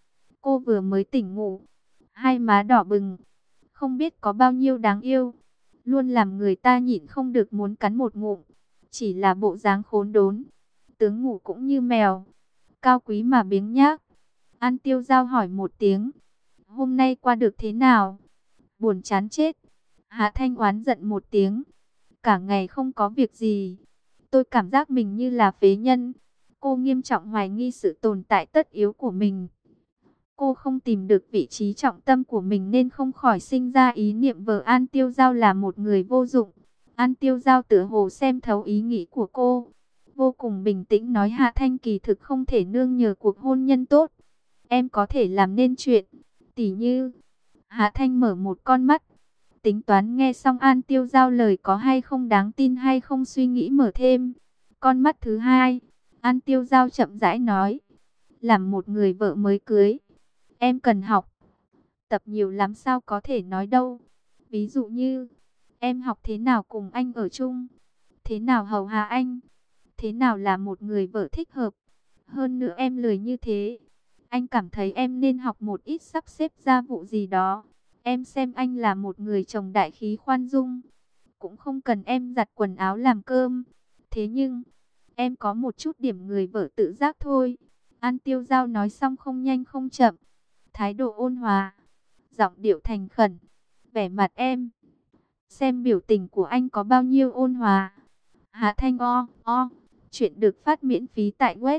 Cô vừa mới tỉnh ngủ, hai má đỏ bừng, không biết có bao nhiêu đáng yêu, luôn làm người ta nhịn không được muốn cắn một ngụm. Chỉ là bộ dáng khốn đốn, tướng ngủ cũng như mèo, cao quý mà biếng nhác. An Tiêu Giao hỏi một tiếng, hôm nay qua được thế nào? Buồn chán chết. Hạ Thanh oán giận một tiếng, cả ngày không có việc gì, tôi cảm giác mình như là phế nhân. Cô nghiêm trọng hoài nghi sự tồn tại tất yếu của mình. Cô không tìm được vị trí trọng tâm của mình nên không khỏi sinh ra ý niệm vợ An Tiêu Giao là một người vô dụng. An Tiêu Giao tựa hồ xem thấu ý nghĩ của cô, vô cùng bình tĩnh nói Hạ Thanh kỳ thực không thể nương nhờ cuộc hôn nhân tốt. Em có thể làm nên chuyện, tỉ như... Hạ Thanh mở một con mắt, tính toán nghe xong An Tiêu Giao lời có hay không đáng tin hay không, suy nghĩ mở thêm con mắt thứ hai. An Tiêu Giao chậm rãi nói, làm một người vợ mới cưới, em cần học tập nhiều lắm, sao có thể nói đâu. Ví dụ như, em học thế nào cùng anh ở chung, thế nào hầu hạ anh, thế nào là một người vợ thích hợp. Hơn nữa em lười như thế, anh cảm thấy em nên học một ít sắp xếp gia vụ gì đó. Em xem anh là một người chồng đại khí khoan dung, cũng không cần em giặt quần áo làm cơm. Thế nhưng, em có một chút điểm người vợ tự giác thôi. An Tiêu Giao nói xong không nhanh không chậm, thái độ ôn hòa, giọng điệu thành khẩn, vẻ mặt em. Xem biểu tình của anh có bao nhiêu ôn hòa. Hạ Thanh chuyện được phát miễn phí tại web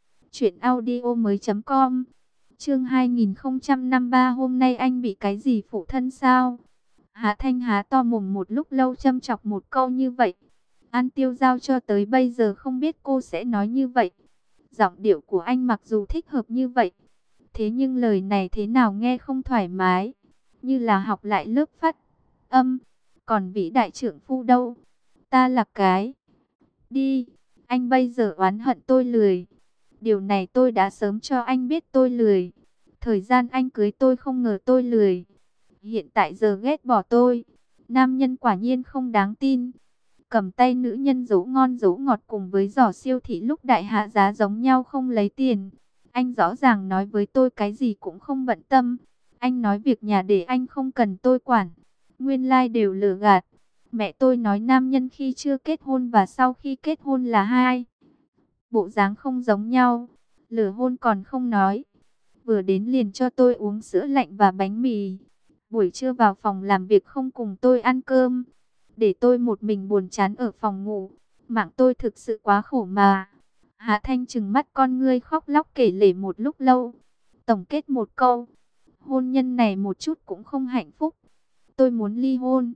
truyệnaudiomoi.com. Chương 2053, hôm nay anh bị cái gì phụ thân sao? Hạ Thanh há to mồm một lúc lâu châm chọc một câu như vậy. An Tiêu Giao cho tới bây giờ không biết cô sẽ nói như vậy. Giọng điệu của anh mặc dù thích hợp như vậy, thế nhưng lời này thế nào nghe không thoải mái, như là học lại lớp phát âm. Còn vĩ đại trưởng phu đâu? Ta là cái đi, anh bây giờ oán hận tôi lười. Điều này tôi đã sớm cho anh biết tôi lười. Thời gian anh cưới tôi không ngờ tôi lười, hiện tại giờ ghét bỏ tôi. Nam nhân quả nhiên không đáng tin. Cầm tay nữ nhân dỗ ngon dỗ ngọt cùng với giỏ siêu thị lúc đại hạ giá giống nhau không lấy tiền. Anh rõ ràng nói với tôi cái gì cũng không bận tâm. Anh nói việc nhà để anh không cần tôi quản. Nguyên lai đều lừa gạt. Mẹ tôi nói nam nhân khi chưa kết hôn và sau khi kết hôn là hai bộ dáng không giống nhau. Lừa hôn còn không nói, vừa đến liền cho tôi uống sữa lạnh và bánh mì. Buổi trưa vào phòng làm việc không cùng tôi ăn cơm, để tôi một mình buồn chán ở phòng ngủ. Mạng tôi thực sự quá khổ mà. Hạ Thanh trừng mắt con ngươi khóc lóc kể lể một lúc lâu. Tổng kết một câu, hôn nhân này một chút cũng không hạnh phúc. Tôi muốn ly hôn.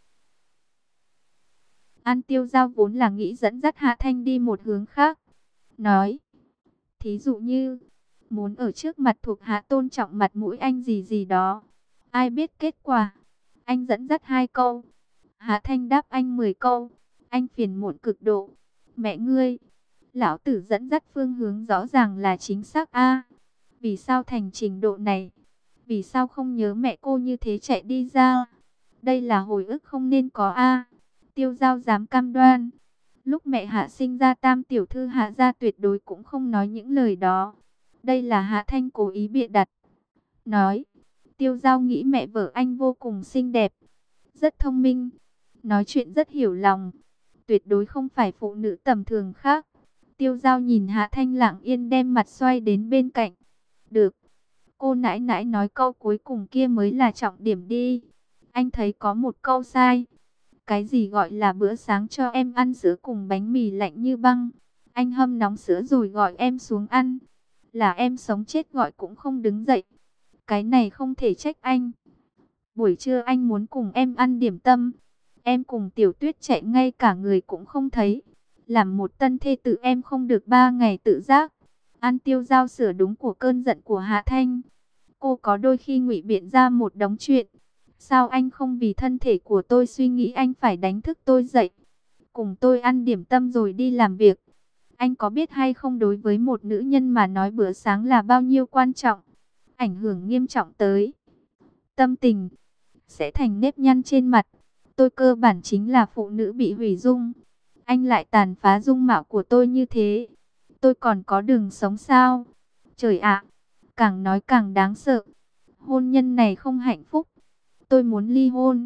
An Tiêu Giao vốn là nghĩ dẫn dắt Hạ Thanh đi một hướng khác. Nói, thí dụ như, muốn ở trước mặt thuộc hạ tôn trọng mặt mũi anh gì gì đó. Ai biết kết quả, anh dẫn dắt 2 câu, Hạ Thanh đáp anh 10 câu. Anh phiền muộn cực độ. Mẹ ngươi, lão tử dẫn dắt phương hướng rõ ràng là chính xác a. Vì sao thành trình độ này? Vì sao không nhớ mẹ cô như thế chạy đi ra? Đây là hồi ức không nên có a. Tiêu Giao dám cam đoan, lúc mẹ Hạ sinh ra tam tiểu thư Hạ gia tuyệt đối cũng không nói những lời đó. Đây là Hạ Thanh cố ý bịa đặt. Nói, Tiêu Giao nghĩ mẹ vợ anh vô cùng xinh đẹp, rất thông minh, nói chuyện rất hiểu lòng, tuyệt đối không phải phụ nữ tầm thường khác. Tiêu Giao nhìn Hạ Thanh lặng yên đem mặt xoay đến bên cạnh. Được, cô nãi nãi nói câu cuối cùng kia mới là trọng điểm đi. Anh thấy có một câu sai. Cái gì gọi là bữa sáng cho em ăn sữa cùng bánh mì lạnh như băng? Anh hâm nóng sữa rồi gọi em xuống ăn, là em sống chết gọi cũng không đứng dậy. Cái này không thể trách anh. Buổi trưa anh muốn cùng em ăn điểm tâm, em cùng Tiểu Tuyết chạy ngay cả người cũng không thấy. Làm một tân thê tử em không được 3 ngày tự giác. An Tiêu Giao sửa đúng của cơn giận của Hạ Thanh. Cô có đôi khi ngụy biện ra một đống chuyện. Sao anh không vì thân thể của tôi suy nghĩ, anh phải đánh thức tôi dậy, cùng tôi ăn điểm tâm rồi đi làm việc? Anh có biết hay không, đối với một nữ nhân mà nói bữa sáng là bao nhiêu quan trọng, ảnh hưởng nghiêm trọng tới tâm tình, sẽ thành nếp nhăn trên mặt. Tôi cơ bản chính là phụ nữ bị hủy dung. Anh lại tàn phá dung mạo của tôi như thế, tôi còn có đường sống sao? Trời ạ, càng nói càng đáng sợ. Hôn nhân này không hạnh phúc. Tôi muốn ly hôn.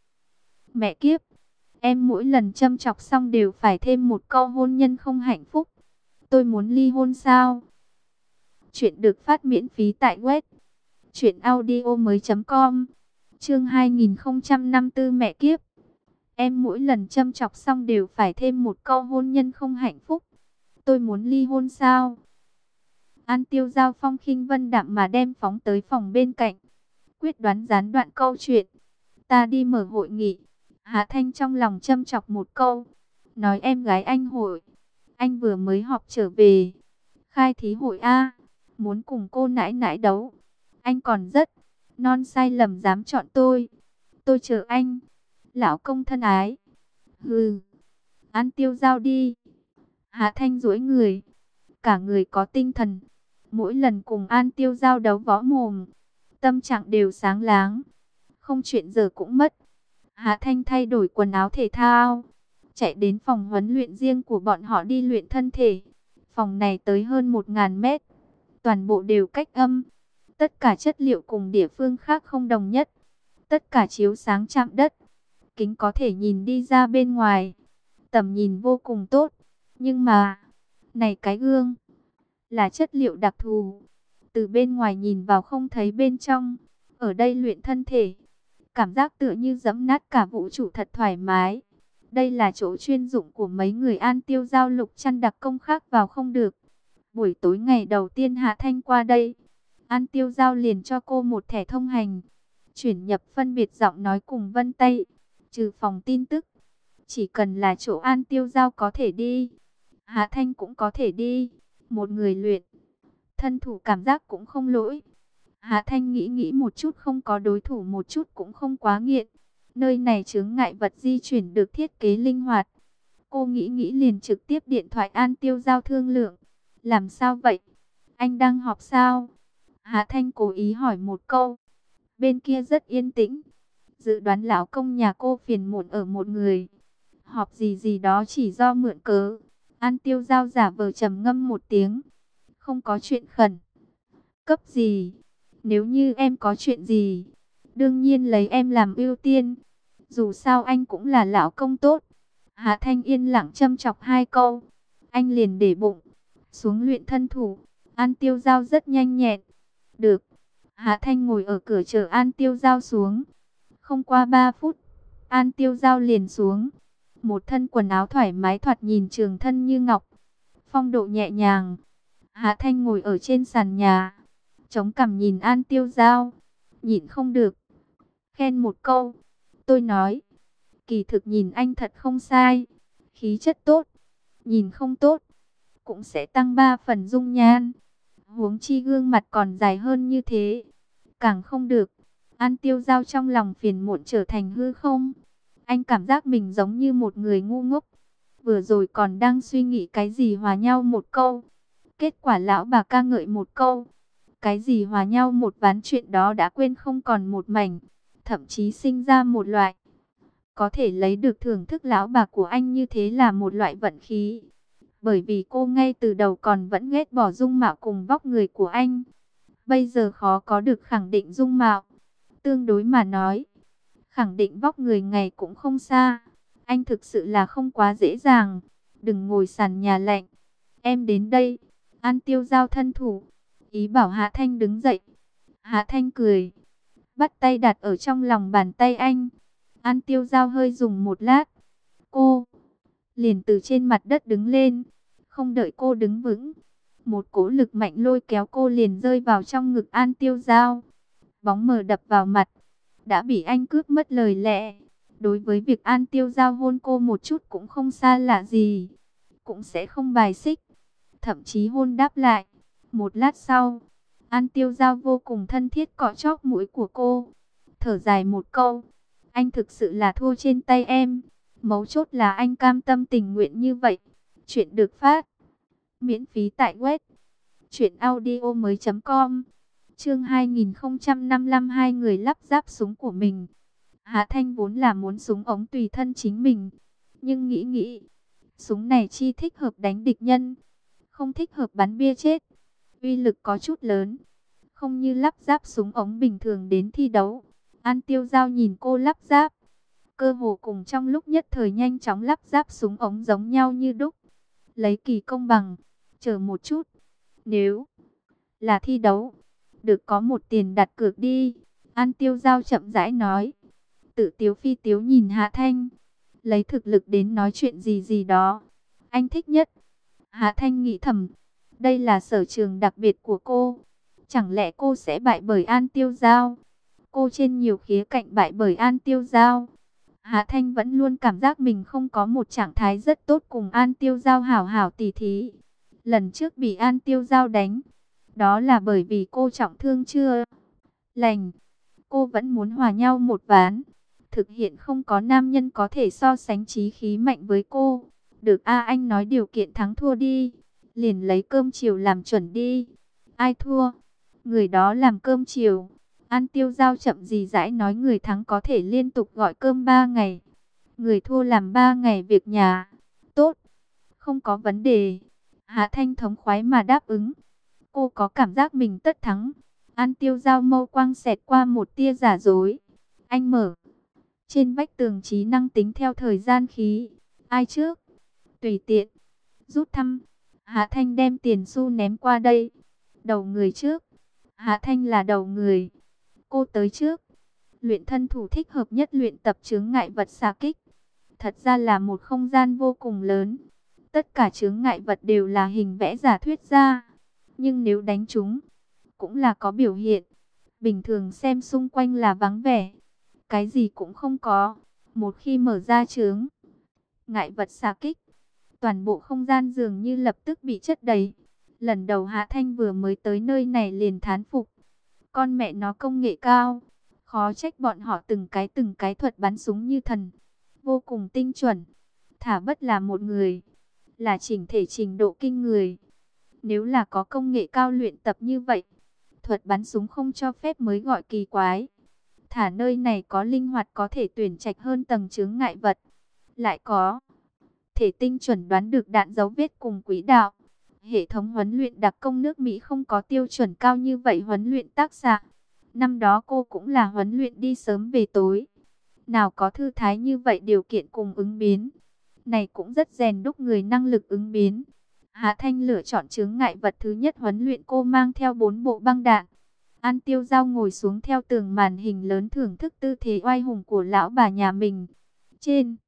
Mẹ kiếp, em mỗi lần châm chọc xong đều phải thêm một câu hôn nhân không hạnh phúc. Tôi muốn ly hôn sao? Chuyện được phát miễn phí tại web truyệnaudiomoi.com. Chương 2054 mẹ kiếp. Em mỗi lần châm chọc xong đều phải thêm một câu hôn nhân không hạnh phúc. Tôi muốn ly hôn sao? An Tiêu Giao phong khinh vân đạm mà đem phóng tới phòng bên cạnh. Quyết đoán gián đoạn câu chuyện. Ta đi mở hội nghị. Hạ Thanh trong lòng châm chọc một câu. Nói em gái anh hội. Anh vừa mới họp trở về. Khai thí hội A. Muốn cùng cô nãi nãi đấu. Anh còn rất non sai lầm dám chọn tôi. Tôi chờ anh. Lão công thân ái. Hừ. An Tiêu Giao đi. Hạ Thanh duỗi người. Cả người có tinh thần. Mỗi lần cùng An Tiêu Giao đấu võ mồm. Tâm trạng đều sáng láng. Không chuyện giờ cũng mất. Hạ Thanh thay đổi quần áo thể thao. Chạy đến phòng huấn luyện riêng của bọn họ đi luyện thân thể. Phòng này tới hơn 1000 mét. Toàn bộ đều cách âm. Tất cả chất liệu cùng địa phương khác không đồng nhất. Tất cả chiếu sáng chạm đất. Kính có thể nhìn đi ra bên ngoài. Tầm nhìn vô cùng tốt. Nhưng mà, này cái gương, là chất liệu đặc thù. Từ bên ngoài nhìn vào không thấy bên trong. Ở đây luyện thân thể. Cảm giác tựa như giẫm nát cả vũ trụ thật thoải mái. Đây là chỗ chuyên dụng của mấy người An Tiêu Giao Lục Chăn đặc công khác vào không được. Buổi tối ngày đầu tiên Hạ Thanh qua đây, An Tiêu Giao liền cho cô một thẻ thông hành. Chuyển nhập phân biệt giọng nói cùng vân tay. Trừ phòng tin tức. Chỉ cần là chỗ An Tiêu Giao có thể đi, Hạ Thanh cũng có thể đi. Một người luyện thân thủ cảm giác cũng không lỗi. Hạ Thanh nghĩ một chút, không có đối thủ một chút cũng không quá nghiện. Nơi này chướng ngại vật di chuyển được thiết kế linh hoạt. Cô nghĩ liền trực tiếp điện thoại An Tiêu Giao thương lượng. Làm sao vậy? Anh đang họp sao? Hạ Thanh cố ý hỏi một câu. Bên kia rất yên tĩnh. Dự đoán lão công nhà cô phiền muộn ở một người. Họp gì đó chỉ do mượn cớ. An Tiêu Giao giả vờ trầm ngâm một tiếng. Không có chuyện khẩn cấp gì. Nếu như em có chuyện gì, đương nhiên lấy em làm ưu tiên. Dù sao anh cũng là lão công tốt. Hạ Thanh yên lặng châm chọc hai câu. Anh liền để bụng. Xuống luyện thân thủ. An Tiêu Giao rất nhanh nhẹn. Được. Hạ Thanh ngồi ở cửa chờ An Tiêu Giao xuống. Không qua 3 phút, An Tiêu Giao liền xuống. Một thân quần áo thoải mái, thoạt nhìn trường thân như ngọc. Phong độ nhẹ nhàng. Hạ Thanh ngồi ở trên sàn nhà, chống cằm nhìn An Tiêu Giao. Nhịn không được, khen một câu. Tôi nói, kỳ thực nhìn anh thật không sai. Khí chất tốt. Nhìn không tốt, cũng sẽ tăng 3 phần dung nhan. Huống chi gương mặt còn dài hơn như thế. Càng không được. An Tiêu Giao trong lòng phiền muộn trở thành hư không. Anh cảm giác mình giống như một người ngu ngốc. Vừa rồi còn đang suy nghĩ cái gì hòa nhau một câu. Kết quả lão bà ca ngợi một câu. Cái gì hòa nhau một ván, chuyện đó đã quên không còn một mảnh. Thậm chí sinh ra một loại. Có thể lấy được thưởng thức lão bà của anh như thế là một loại vận khí. Bởi vì cô ngay từ đầu còn vẫn ghét bỏ dung mạo cùng vóc người của anh. Bây giờ khó có được khẳng định dung mạo. Tương đối mà nói, khẳng định vóc người ngày cũng không xa. Anh thực sự là không quá dễ dàng. Đừng ngồi sàn nhà lạnh. Em đến đây. An Tiêu Giao thân thủ, ý bảo Hạ Thanh đứng dậy. Hạ Thanh cười, bắt tay đặt ở trong lòng bàn tay anh. An Tiêu Giao hơi dùng một lát. Cô liền từ trên mặt đất đứng lên. Không đợi cô đứng vững, một cỗ lực mạnh lôi kéo cô liền rơi vào trong ngực An Tiêu Giao. Bóng mờ đập vào mặt, đã bị anh cướp mất lời lẽ. Đối với việc An Tiêu Giao hôn cô một chút cũng không xa lạ gì, cũng sẽ không bài xích, thậm chí hôn đáp lại. Một lát sau, An Tiêu Giao vô cùng thân thiết cọ chóp mũi của cô, thở dài một câu. Anh thực sự là thua trên tay em. Mấu chốt là anh cam tâm tình nguyện như vậy. Chuyện được phát miễn phí tại web truyệnaudiomoi.com. Chương 2055, hai người lắp ráp súng của mình. Hạ Thanh vốn là muốn súng ống tùy thân chính mình, nhưng nghĩ, súng này chi thích hợp đánh địch nhân, không thích hợp bắn bia chết. Uy lực có chút lớn. không như lắp ráp súng ống bình thường đến thi đấu. An Tiêu Giao nhìn cô lắp ráp, cơ hồ cùng trong lúc nhất thời nhanh chóng lắp ráp súng ống giống nhau như đúc. Lấy kỳ công bằng, chờ một chút, nếu là thi đấu, được có một tiền đặt cược đi. An Tiêu Giao chậm rãi nói, tự tiếu phi tiếu nhìn Hạ Thanh, lấy thực lực đến nói chuyện gì gì đó, anh thích nhất. Hạ Thanh nghĩ thầm, đây là sở trường đặc biệt của cô, chẳng lẽ cô sẽ bại bởi An Tiêu Giao? Cô trên nhiều khía cạnh bại bởi An Tiêu Giao. Hạ Thanh vẫn luôn cảm giác mình không có một trạng thái rất tốt cùng An Tiêu Giao hảo hảo tỉ thí. Lần trước bị An Tiêu Giao đánh, đó là bởi vì cô trọng thương chưa lành. Cô vẫn muốn hòa nhau một ván. Thực hiện không có nam nhân có thể so sánh chí khí mạnh với cô. Được a, anh nói điều kiện thắng thua đi. Liền lấy cơm chiều làm chuẩn đi. Ai thua, người đó làm cơm chiều. An Tiêu Giao chậm gì dãi nói, người thắng có thể liên tục gọi cơm 3 ngày. Người thua làm 3 ngày việc nhà. Tốt, không có vấn đề. Hạ Thanh thống khoái mà đáp ứng. Cô có cảm giác mình tất thắng. An Tiêu Giao mâu quang xẹt qua một tia giả dối. Anh mở trên vách tường trí năng tính theo thời gian khí. Ai trước? Tùy tiện. Rút thăm. Hạ Thanh đem tiền xu ném qua đây. Đầu người trước. Hạ Thanh là đầu người. Cô tới trước. Luyện thân thủ thích hợp nhất luyện tập chướng ngại vật xạ kích. Thật ra là một không gian vô cùng lớn. Tất cả chướng ngại vật đều là hình vẽ giả thuyết ra. Nhưng nếu đánh chúng, cũng là có biểu hiện. Bình thường xem xung quanh là vắng vẻ, cái gì cũng không có. Một khi mở ra chướng ngại vật xạ kích, toàn bộ không gian dường như lập tức bị chất đầy. Lần đầu Hạ Thanh vừa mới tới nơi này liền thán phục. Con mẹ nó công nghệ cao. Khó trách bọn họ từng cái thuật bắn súng như thần. Vô cùng tinh chuẩn. Thả bất là một người, là chỉnh thể trình độ kinh người. Nếu là có công nghệ cao luyện tập như vậy, thuật bắn súng không cho phép mới gọi kỳ quái. Thả nơi này có linh hoạt có thể tuyển trạch hơn tầng chướng ngại vật. Lại có thể tinh chuẩn đoán được đạn dấu vết cùng quỹ đạo. Hệ thống huấn luyện đặc công nước Mỹ không có tiêu chuẩn cao như vậy huấn luyện tác xạ. Năm đó cô cũng là huấn luyện đi sớm về tối. Nào có thư thái như vậy điều kiện cùng ứng biến. Này cũng rất rèn đúc người năng lực ứng biến. Hạ Thanh lựa chọn chướng ngại vật thứ nhất huấn luyện, cô mang theo 4 bộ băng đạn. An Tiêu Giao ngồi xuống theo tường màn hình lớn thưởng thức tư thế oai hùng của lão bà nhà mình. Trên